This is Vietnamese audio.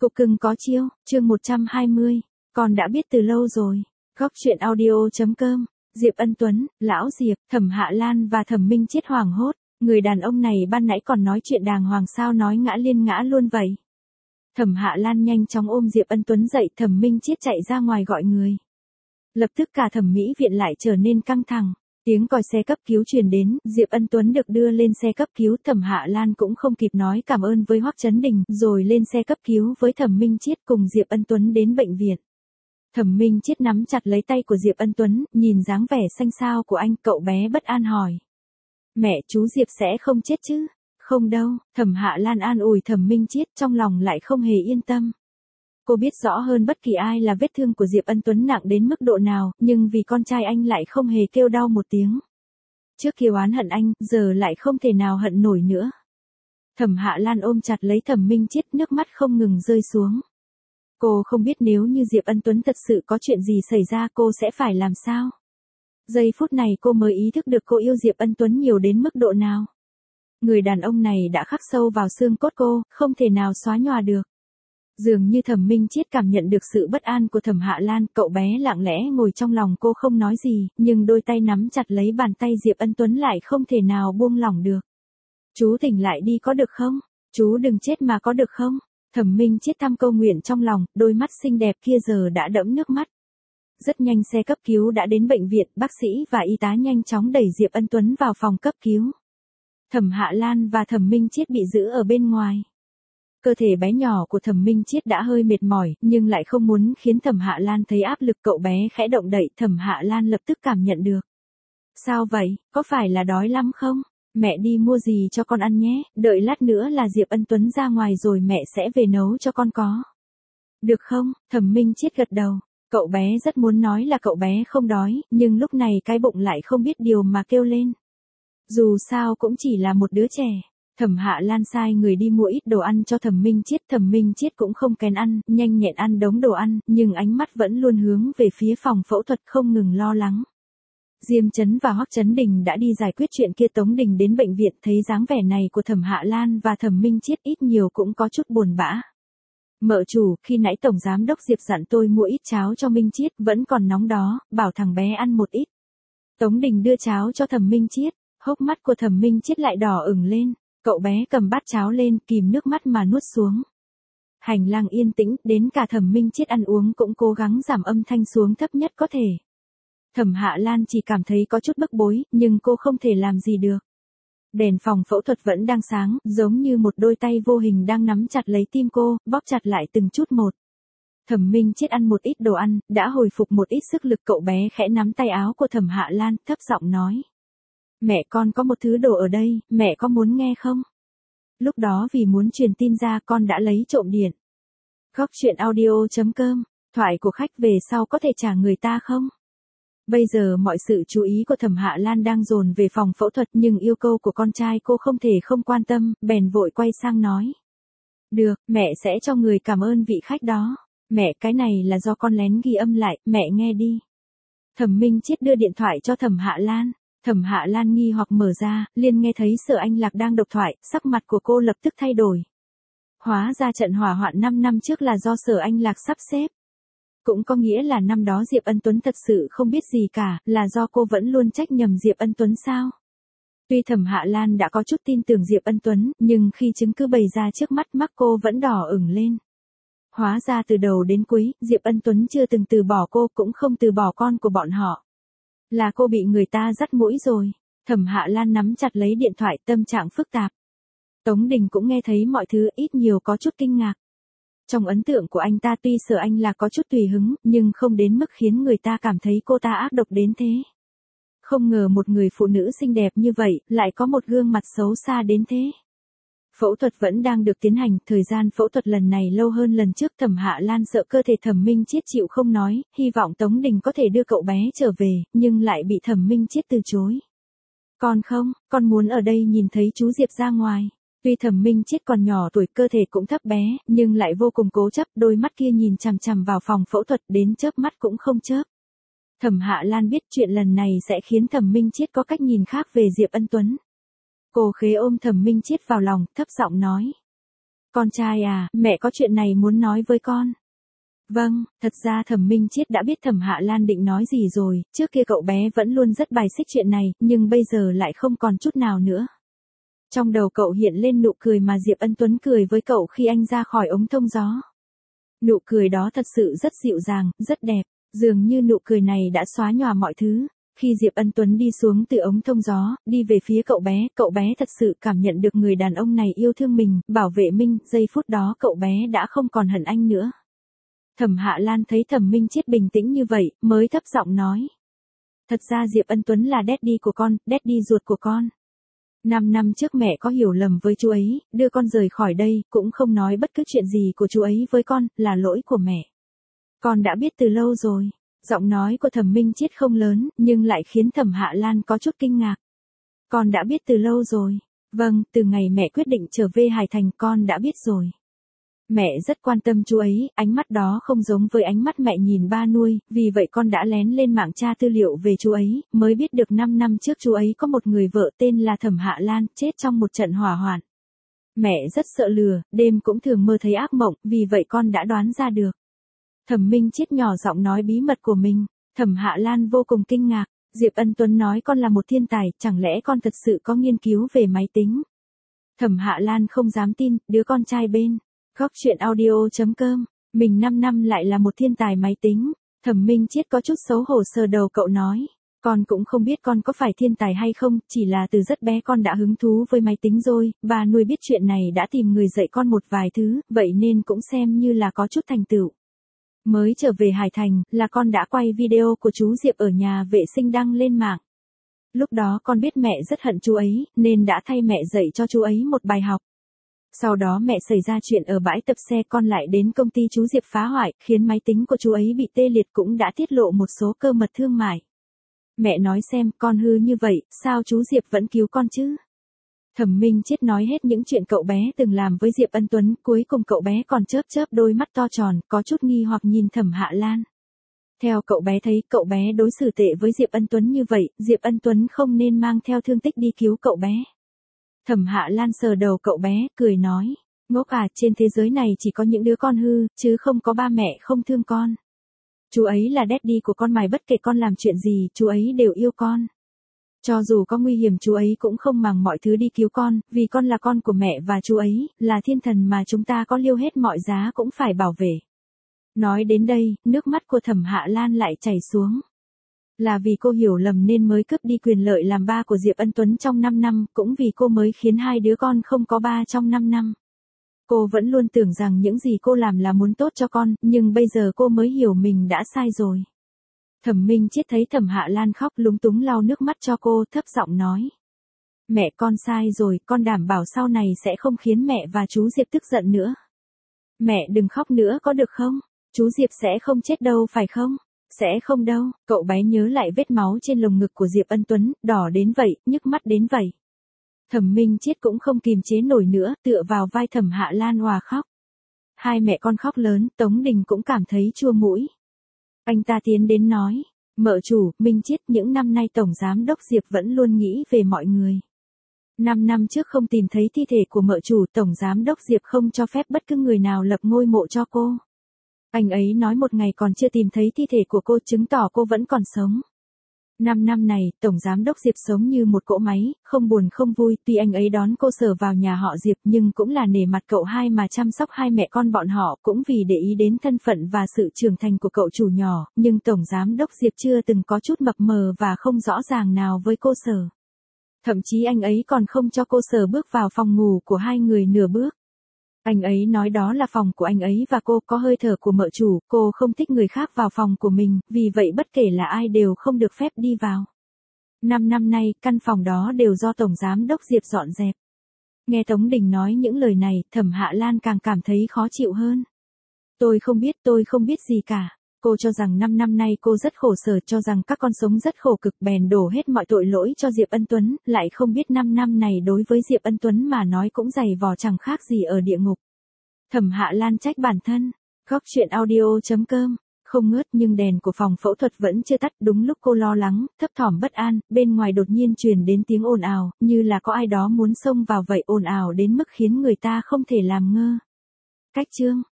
Cục cưng có chiêu, chương 120. Con đã biết từ lâu rồi. Góc truyện audio.com. Diệp Ân Tuấn, Lão Diệp, Thẩm Hạ Lan và Thẩm Minh Chiết hoảng hốt. Người đàn ông này ban nãy còn nói chuyện đàng hoàng sao nói ngã liên ngã luôn vậy. Thẩm Hạ Lan nhanh chóng ôm Diệp Ân Tuấn dậy, Thẩm Minh Chiết chạy ra ngoài gọi người. Lập tức cả thẩm mỹ viện lại trở nên căng thẳng. Tiếng còi xe cấp cứu truyền đến, Diệp Ân Tuấn được đưa lên xe cấp cứu, Thẩm Hạ Lan cũng không kịp nói cảm ơn với Hoắc Chấn Đình, rồi lên xe cấp cứu với Thẩm Minh Chiết cùng Diệp Ân Tuấn đến bệnh viện. Thẩm Minh Chiết nắm chặt lấy tay của Diệp Ân Tuấn, nhìn dáng vẻ xanh xao của anh, cậu bé bất an hỏi. Mẹ, chú Diệp sẽ không chết chứ? Không đâu, Thẩm Hạ Lan an ủi Thẩm Minh Chiết, trong lòng lại không hề yên tâm. Cô biết rõ hơn bất kỳ ai là vết thương của Diệp Ân Tuấn nặng đến mức độ nào, nhưng vì con trai anh lại không hề kêu đau một tiếng. Trước kia oán hận anh, giờ lại không thể nào hận nổi nữa. Thẩm Hạ Lan ôm chặt lấy Thẩm Minh Chiết, nước mắt không ngừng rơi xuống. Cô không biết nếu như Diệp Ân Tuấn thật sự có chuyện gì xảy ra cô sẽ phải làm sao. Giây phút này cô mới ý thức được cô yêu Diệp Ân Tuấn nhiều đến mức độ nào. Người đàn ông này đã khắc sâu vào xương cốt cô, không thể nào xóa nhòa được. Dường như Thẩm Minh Chiết cảm nhận được sự bất an của Thẩm Hạ Lan, cậu bé lặng lẽ ngồi trong lòng cô không nói gì, nhưng đôi tay nắm chặt lấy bàn tay Diệp Ân Tuấn lại không thể nào buông lỏng được. Chú tỉnh lại đi có được không? Chú đừng chết mà có được không? Thẩm Minh Chiết thăm câu nguyện trong lòng, đôi mắt xinh đẹp kia giờ đã đẫm nước mắt. Rất nhanh xe cấp cứu đã đến bệnh viện, bác sĩ và y tá nhanh chóng đẩy Diệp Ân Tuấn vào phòng cấp cứu. Thẩm Hạ Lan và Thẩm Minh Chiết bị giữ ở bên ngoài. Cơ thể bé nhỏ của Thẩm Minh Chiết đã hơi mệt mỏi, nhưng lại không muốn khiến Thẩm Hạ Lan thấy áp lực, cậu bé khẽ động đậy, Thẩm Hạ Lan lập tức cảm nhận được. Sao vậy, có phải là đói lắm không? Mẹ đi mua gì cho con ăn nhé, đợi lát nữa là Diệp Ân Tuấn ra ngoài rồi mẹ sẽ về nấu cho con có. Được không? Thẩm Minh Chiết gật đầu. Cậu bé rất muốn nói là cậu bé không đói, nhưng lúc này cái bụng lại không biết điều mà kêu lên. Dù sao cũng chỉ là một đứa trẻ. Thẩm Hạ Lan sai người đi mua ít đồ ăn cho Thẩm Minh Chiết, Thẩm Minh Chiết cũng không kén ăn, nhanh nhẹn ăn đống đồ ăn, nhưng ánh mắt vẫn luôn hướng về phía phòng phẫu thuật không ngừng lo lắng. Diêm Chấn và Hoắc Chấn Đình đã đi giải quyết chuyện kia, Tống Đình đến bệnh viện thấy dáng vẻ này của Thẩm Hạ Lan và Thẩm Minh Chiết ít nhiều cũng có chút buồn bã. Mợ chủ, khi nãy Tổng Giám đốc Diệp dặn tôi mua ít cháo cho Minh Chiết, vẫn còn nóng đó, bảo thằng bé ăn một ít. Tống Đình đưa cháo cho Thẩm Minh Chiết, hốc mắt của Thẩm Minh Chiết lại đỏ ửng lên. Cậu bé cầm bát cháo lên, kìm nước mắt mà nuốt xuống. Hành lang yên tĩnh, đến cả Thẩm Minh Chiết ăn uống cũng cố gắng giảm âm thanh xuống thấp nhất có thể. Thẩm Hạ Lan chỉ cảm thấy có chút bức bối, nhưng cô không thể làm gì được. Đèn phòng phẫu thuật vẫn đang sáng, giống như một đôi tay vô hình đang nắm chặt lấy tim cô, bóp chặt lại từng chút một. Thẩm Minh Chiết ăn một ít đồ ăn, đã hồi phục một ít sức lực, cậu bé khẽ nắm tay áo của Thẩm Hạ Lan, thấp giọng nói. Mẹ con có một thứ đồ ở đây, mẹ có muốn nghe không? Lúc đó vì muốn truyền tin ra con đã lấy trộm điện. Góc truyện audio.com, thoại của khách về sau có thể trả người ta không? Bây giờ mọi sự chú ý của Thẩm Hạ Lan đang dồn về phòng phẫu thuật, nhưng yêu cầu của con trai cô không thể không quan tâm, bèn vội quay sang nói. Được, mẹ sẽ cho người cảm ơn vị khách đó. Mẹ, cái này là do con lén ghi âm lại, mẹ nghe đi. Thẩm Minh Chiết đưa điện thoại cho Thẩm Hạ Lan. Thẩm Hạ Lan nghi hoặc mở ra, liền nghe thấy Sở Anh Lạc đang độc thoại, sắc mặt của cô lập tức thay đổi. Hóa ra trận hỏa hoạn 5 năm trước là do Sở Anh Lạc sắp xếp. Cũng có nghĩa là năm đó Diệp Ân Tuấn thật sự không biết gì cả, là do cô vẫn luôn trách nhầm Diệp Ân Tuấn sao? Tuy Thẩm Hạ Lan đã có chút tin tưởng Diệp Ân Tuấn, nhưng khi chứng cứ bày ra trước mắt, mắt cô vẫn đỏ ửng lên. Hóa ra từ đầu đến cuối, Diệp Ân Tuấn chưa từng từ bỏ cô, cũng không từ bỏ con của bọn họ. Là cô bị người ta dắt mũi rồi. Thẩm Hạ Lan nắm chặt lấy điện thoại, tâm trạng phức tạp. Tống Đình cũng nghe thấy mọi thứ, ít nhiều có chút kinh ngạc. Trong ấn tượng của anh ta tuy Sở Anh là có chút tùy hứng, nhưng không đến mức khiến người ta cảm thấy cô ta ác độc đến thế. Không ngờ một người phụ nữ xinh đẹp như vậy, lại có một gương mặt xấu xa đến thế. Phẫu thuật vẫn đang được tiến hành, thời gian phẫu thuật lần này lâu hơn lần trước. Thẩm Hạ Lan sợ cơ thể Thẩm Minh Chiết chịu không nói, hy vọng Tống Đình có thể đưa cậu bé trở về, nhưng lại bị Thẩm Minh Chiết từ chối. Con muốn ở đây nhìn thấy chú Diệp ra ngoài. Tuy Thẩm Minh Chiết còn nhỏ tuổi, cơ thể cũng thấp bé, nhưng lại vô cùng cố chấp, đôi mắt kia nhìn chằm chằm vào phòng phẫu thuật đến chớp mắt cũng không chớp. Thẩm Hạ Lan biết chuyện lần này sẽ khiến Thẩm Minh Chiết có cách nhìn khác về Diệp Ân Tuấn. Cô khế ôm Thẩm Minh Chiết vào lòng, thấp giọng nói. Con trai à, mẹ có chuyện này muốn nói với con. Vâng, thật ra Thẩm Minh Chiết đã biết Thẩm Hạ Lan định nói gì rồi, trước kia cậu bé vẫn luôn rất bài xích chuyện này, nhưng bây giờ lại không còn chút nào nữa. Trong đầu cậu hiện lên nụ cười mà Diệp Ân Tuấn cười với cậu khi anh ra khỏi ống thông gió. Nụ cười đó thật sự rất dịu dàng, rất đẹp, dường như nụ cười này đã xóa nhòa mọi thứ. Khi Diệp Ân Tuấn đi xuống từ ống thông gió, đi về phía cậu bé thật sự cảm nhận được người đàn ông này yêu thương mình, bảo vệ mình, giây phút đó cậu bé đã không còn hận anh nữa. Thẩm Hạ Lan thấy Thẩm Minh Chiết bình tĩnh như vậy, mới thấp giọng nói. Thật ra Diệp Ân Tuấn là daddy của con, daddy ruột của con. 5 năm trước mẹ có hiểu lầm với chú ấy, đưa con rời khỏi đây, cũng không nói bất cứ chuyện gì của chú ấy với con, là lỗi của mẹ. Con đã biết từ lâu rồi. Giọng nói của Thẩm Minh Chiết không lớn, nhưng lại khiến Thẩm Hạ Lan có chút kinh ngạc. Con đã biết từ lâu rồi. Vâng, từ ngày mẹ quyết định trở về Hải Thành con đã biết rồi. Mẹ rất quan tâm chú ấy, ánh mắt đó không giống với ánh mắt mẹ nhìn ba nuôi, vì vậy con đã lén lên mạng tra tư liệu về chú ấy, mới biết được 5 năm trước chú ấy có một người vợ tên là Thẩm Hạ Lan, chết trong một trận hỏa hoạn. Mẹ rất sợ lừa, đêm cũng thường mơ thấy ác mộng, vì vậy con đã đoán ra được. Thẩm Minh Chiết nhỏ giọng nói bí mật của mình, Thẩm Hạ Lan vô cùng kinh ngạc, Diệp Ân Tuấn nói con là một thiên tài, chẳng lẽ con thật sự có nghiên cứu về máy tính? Thẩm Hạ Lan không dám tin, đứa con trai bên Góc Chuyện Audio.com, mình 5 năm lại là một thiên tài máy tính. Thẩm Minh Chiết có chút xấu hổ sờ đầu cậu nói, con cũng không biết con có phải thiên tài hay không, chỉ là từ rất bé con đã hứng thú với máy tính rồi, bà nuôi biết chuyện này đã tìm người dạy con một vài thứ, vậy nên cũng xem như là có chút thành tựu. Mới trở về Hải Thành, là con đã quay video của chú Diệp ở nhà vệ sinh đăng lên mạng. Lúc đó con biết mẹ rất hận chú ấy, nên đã thay mẹ dạy cho chú ấy một bài học. Sau đó mẹ xảy ra chuyện ở bãi tập xe, con lại đến công ty chú Diệp phá hoại, khiến máy tính của chú ấy bị tê liệt, cũng đã tiết lộ một số cơ mật thương mại. Mẹ nói xem, con hư như vậy, sao chú Diệp vẫn cứu con chứ? Thẩm Minh Chiết nói hết những chuyện cậu bé từng làm với Diệp Ân Tuấn, cuối cùng cậu bé còn chớp chớp đôi mắt to tròn, có chút nghi hoặc nhìn Thẩm Hạ Lan. Theo cậu bé thấy cậu bé đối xử tệ với Diệp Ân Tuấn như vậy, Diệp Ân Tuấn không nên mang theo thương tích đi cứu cậu bé. Thẩm Hạ Lan sờ đầu cậu bé, cười nói, ngốc à, trên thế giới này chỉ có những đứa con hư, chứ không có ba mẹ không thương con. Chú ấy là daddy của con mày, bất kể con làm chuyện gì, chú ấy đều yêu con. Cho dù có nguy hiểm chú ấy cũng không màng mọi thứ đi cứu con, vì con là con của mẹ và chú ấy, là thiên thần mà chúng ta có liêu hết mọi giá cũng phải bảo vệ. Nói đến đây, nước mắt của Thẩm Hạ Lan lại chảy xuống. Là vì cô hiểu lầm nên mới cướp đi quyền lợi làm ba của Diệp Ân Tuấn trong 5 năm, cũng vì cô mới khiến hai đứa con không có ba trong 5 năm. Cô vẫn luôn tưởng rằng những gì cô làm là muốn tốt cho con, nhưng bây giờ cô mới hiểu mình đã sai rồi. Thẩm Minh Chiết thấy Thẩm Hạ Lan khóc lúng túng lau nước mắt cho cô, thấp giọng nói. Mẹ con sai rồi, con đảm bảo sau này sẽ không khiến mẹ và chú Diệp tức giận nữa. Mẹ đừng khóc nữa có được không? Chú Diệp sẽ không chết đâu phải không? Sẽ không đâu, cậu bé nhớ lại vết máu trên lồng ngực của Diệp Ân Tuấn, đỏ đến vậy, nhức mắt đến vậy. Thẩm Minh Chiết cũng không kìm chế nổi nữa, tựa vào vai Thẩm Hạ Lan òa khóc. Hai mẹ con khóc lớn, Tống Đình cũng cảm thấy chua mũi. Anh ta tiến đến nói, mợ chủ, Minh Chiết, những năm nay Tổng Giám đốc Diệp vẫn luôn nghĩ về mọi người. 5 năm trước không tìm thấy thi thể của mợ chủ, Tổng Giám đốc Diệp không cho phép bất cứ người nào lập ngôi mộ cho cô. Anh ấy nói một ngày còn chưa tìm thấy thi thể của cô, chứng tỏ cô vẫn còn sống. 5 năm này, Tổng Giám đốc Diệp sống như một cỗ máy, không buồn không vui, tuy anh ấy đón cô Sở vào nhà họ Diệp nhưng cũng là nể mặt cậu hai mà chăm sóc hai mẹ con bọn họ, cũng vì để ý đến thân phận và sự trưởng thành của cậu chủ nhỏ, nhưng Tổng Giám đốc Diệp chưa từng có chút mập mờ và không rõ ràng nào với cô Sở. Thậm chí anh ấy còn không cho cô Sở bước vào phòng ngủ của hai người nửa bước. Anh ấy nói đó là phòng của anh ấy và cô, có hơi thở của mợ chủ, cô không thích người khác vào phòng của mình, vì vậy bất kể là ai đều không được phép đi vào. 5 năm nay, căn phòng đó đều do Tổng Giám đốc Diệp dọn dẹp. Nghe Tống Đình nói những lời này, Thẩm Hạ Lan càng cảm thấy khó chịu hơn. Tôi không biết gì cả. Cô cho rằng 5 năm nay cô rất khổ sở, cho rằng các con sống rất khổ cực, bèn đổ hết mọi tội lỗi cho Diệp Ân Tuấn, lại không biết 5 năm này đối với Diệp Ân Tuấn mà nói cũng dày vò chẳng khác gì ở địa ngục. Thẩm Hạ Lan trách bản thân. Góc Chuyện Audio.com không ngớt nhưng đèn của phòng phẫu thuật vẫn chưa tắt. Đúng lúc cô lo lắng, thấp thỏm bất an, bên ngoài đột nhiên truyền đến tiếng ồn ào, như là có ai đó muốn xông vào vậy, ồn ào đến mức khiến người ta không thể làm ngơ. Cách chương